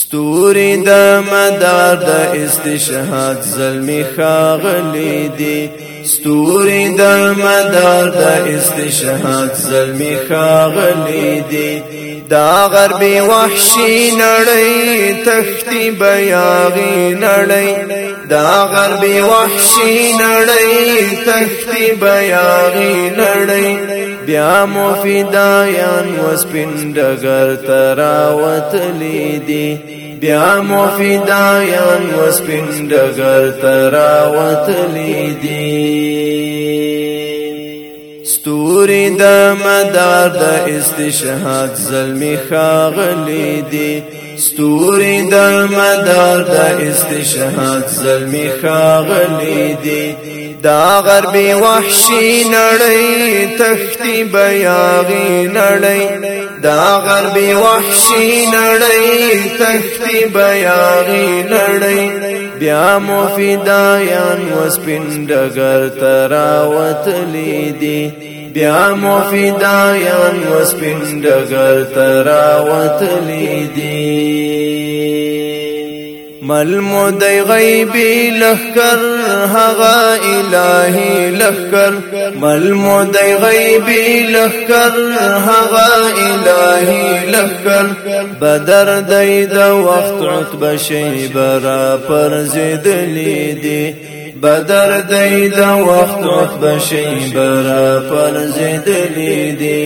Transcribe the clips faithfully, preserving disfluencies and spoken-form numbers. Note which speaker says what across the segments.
Speaker 1: ستوري د مدار د استشهاد زلمی خاغلی دی ستوري د مدار د استشهاد زلمی خاغلی دی دا غربي وحشي نړۍ تختی بیاغي نړۍ دا غربي وحشي نړۍ تختی بیاغي نړۍ بیا مفیدایان وسپندګر تراوت لیدي بیا مفیدایان وسپندګر تراوت لیدي ستوري د مدار د استشهاد زلمی خاغلی دی ستوري د مدار د استشهاد زلمی خاغلی دی دا غربي وحشي نړۍ تختی بیاغي نړۍ دا غربي وحشي نړۍ تختی بیاغي نړۍ بیا مفیدایان وسپندګر تراوت لیدي بیا مفیدایان وسپندګر تراوت لیدي ملمودی غیبی لخکر هغا الہی لخکر ملمودی غیبی لخکر هغا الہی لخکر بدر دی دا وقت عطب شیبرا پر زد لیدی بدر دی دا وقت عطب شیبرا پر زد لیدی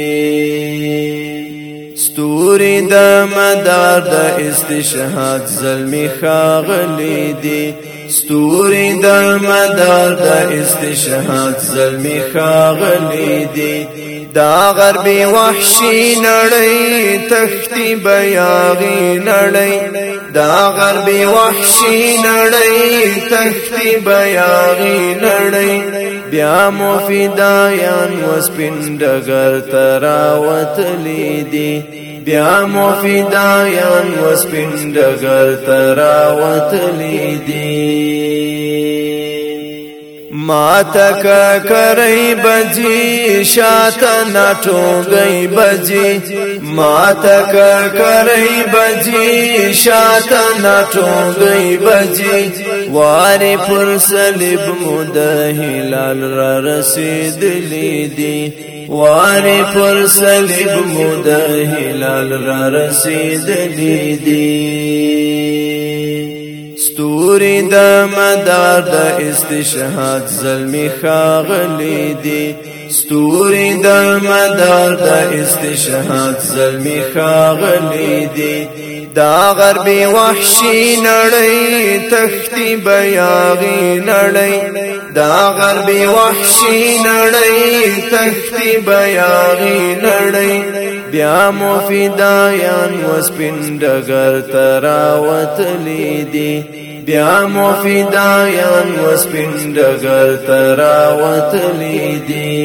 Speaker 1: ستوري د مدار د استشهاد زلمی خاغلی دی ستوري د مدار د استشهاد زلمی خاغلی دی دا غربي وحشي نړۍ تختی بیاغي نړۍ دا غربي وحشي نړۍ تختی بیاغي نړۍ بیا مفیدایان وسپندګر تراوت لیدي بیا مفیدایان وسپندګر تراوت لیدي ماتک کرئی بجی شات ناٹو گئی بجی ماتک کرئی بجی شات ناٹو گئی بجی واری پر سلیب مد ہلال را رسید لیدی واری پر سلیب مد ہلال را رسید لیدی ستوري د مدار د استشهاد زلمی خاغلی دی ستوري د مدار د استشهاد زلمی خاغلی دی دا غربي وحشي نړۍ تختی بیاغي نړۍ دا غربي وحشي نړۍ تختی بیاغي نړۍ بیا مفیدایان وسپندګر تراوت لیدي بیا مفیدایان وسپندګر تراوت لیدي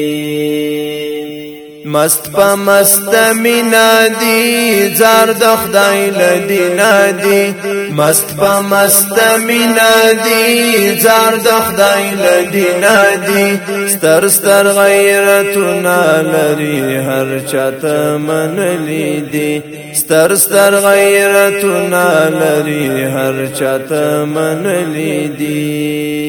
Speaker 1: مست پا مست مینا دی زار د خدای لدی نادی مست پا مست مینا دی زار د خدای لدی نادی ستر ستر غیرتنا لري هر چاته من لیدي ستر ستر غیرتنا لري هر چاته من لیدي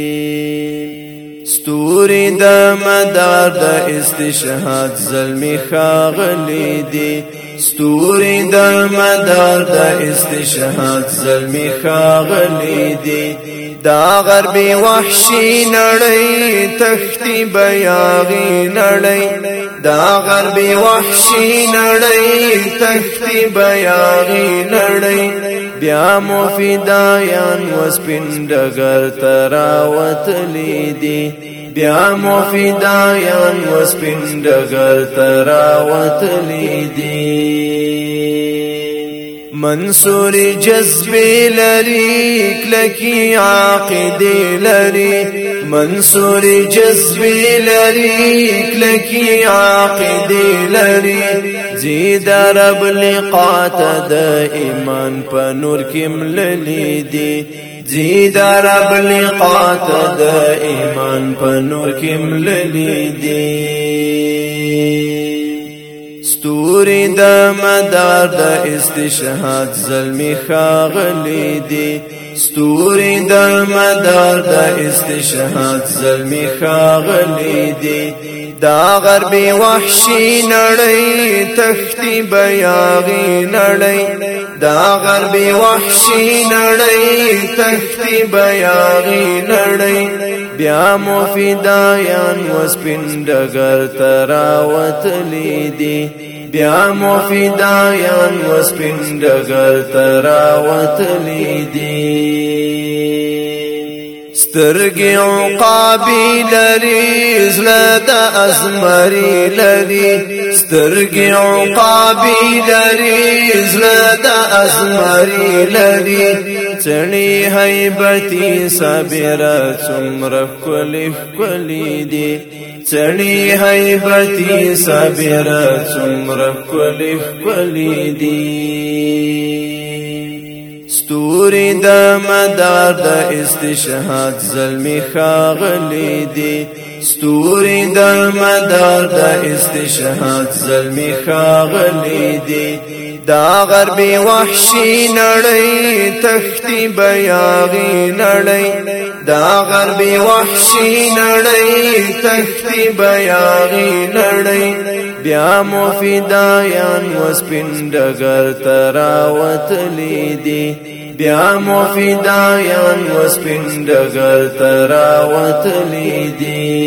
Speaker 1: ستوري د مدار د استشهاد زلمی خاغلی دی ستوري د مدار د استشهاد زلمی خاغلی دی دا غربي وحشي نړۍ تختی بیاغي نړۍ دا غربي وحشي نړۍ تختی بیاغي نړۍ بیا مفیدایان وسپندګر تراوت لیدي بیا مفیدایان وسپندګر تراوت لیدي منصوري جذبې لري کلکی عقیدې لري منصوري جذبې لري کلکی عقیدې لري زید رب لقات د ایمان په نور کې مللي دي زید رب لقات د ایمان په نور کې مللي دي ستوري د مدار د استشهاد زلمی ښاغلي دي ستوري د مدار د استشهاد زلمی ښاغلي دي دا غربي وحشي نړۍ تختی بیاغي نړۍ دا غربي وحشي نړۍ تختی بیاغي نړۍ بیا مو فدایان وسپین ډګر تراوتلی دي بیا مو فدایان وسپین ډګر تراوتلی دي سترګې عقابې لري زړه د ازمري لري سترګې عقابې لري زړه د ازمري لري څڼې هیبتي صابره څومره ښکلې ښکلې دي څڼې هیبتي صابره څومره ښکلې ښکلې دي ستوري د مدار د استشهاد زلمی ښاغلي دي ستوري د مدار د استشهاد زلمی ښاغلي دي دا غربي وحشي نړۍ تختی بیاغي نړۍ دا غربي وحشي نړۍ تختی بیاغي نړۍ بیا مو فدایان وسپین ډګر تراوتلی دي بیا مو فدایان وسپین ډګر تراوتلی دي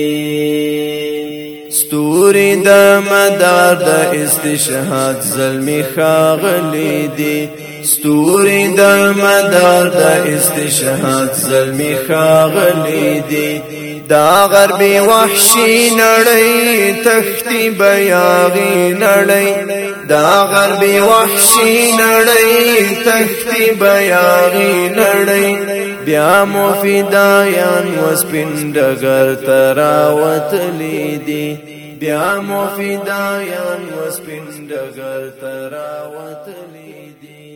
Speaker 1: ستوري د مدار د استشهاد زلمی ښاغلي دي ستوري د مدار د استشهاد زلمی ښاغلي دي دا غربي وحشي نړۍ تختی بیاغي نړۍ دا غربي وحشي نړۍ تختی بیاغي نړۍ بیا مو فدایان وسپین ډګر تراوتلی دي بیا مو فدایان وسپین ډګر تراوتلی دي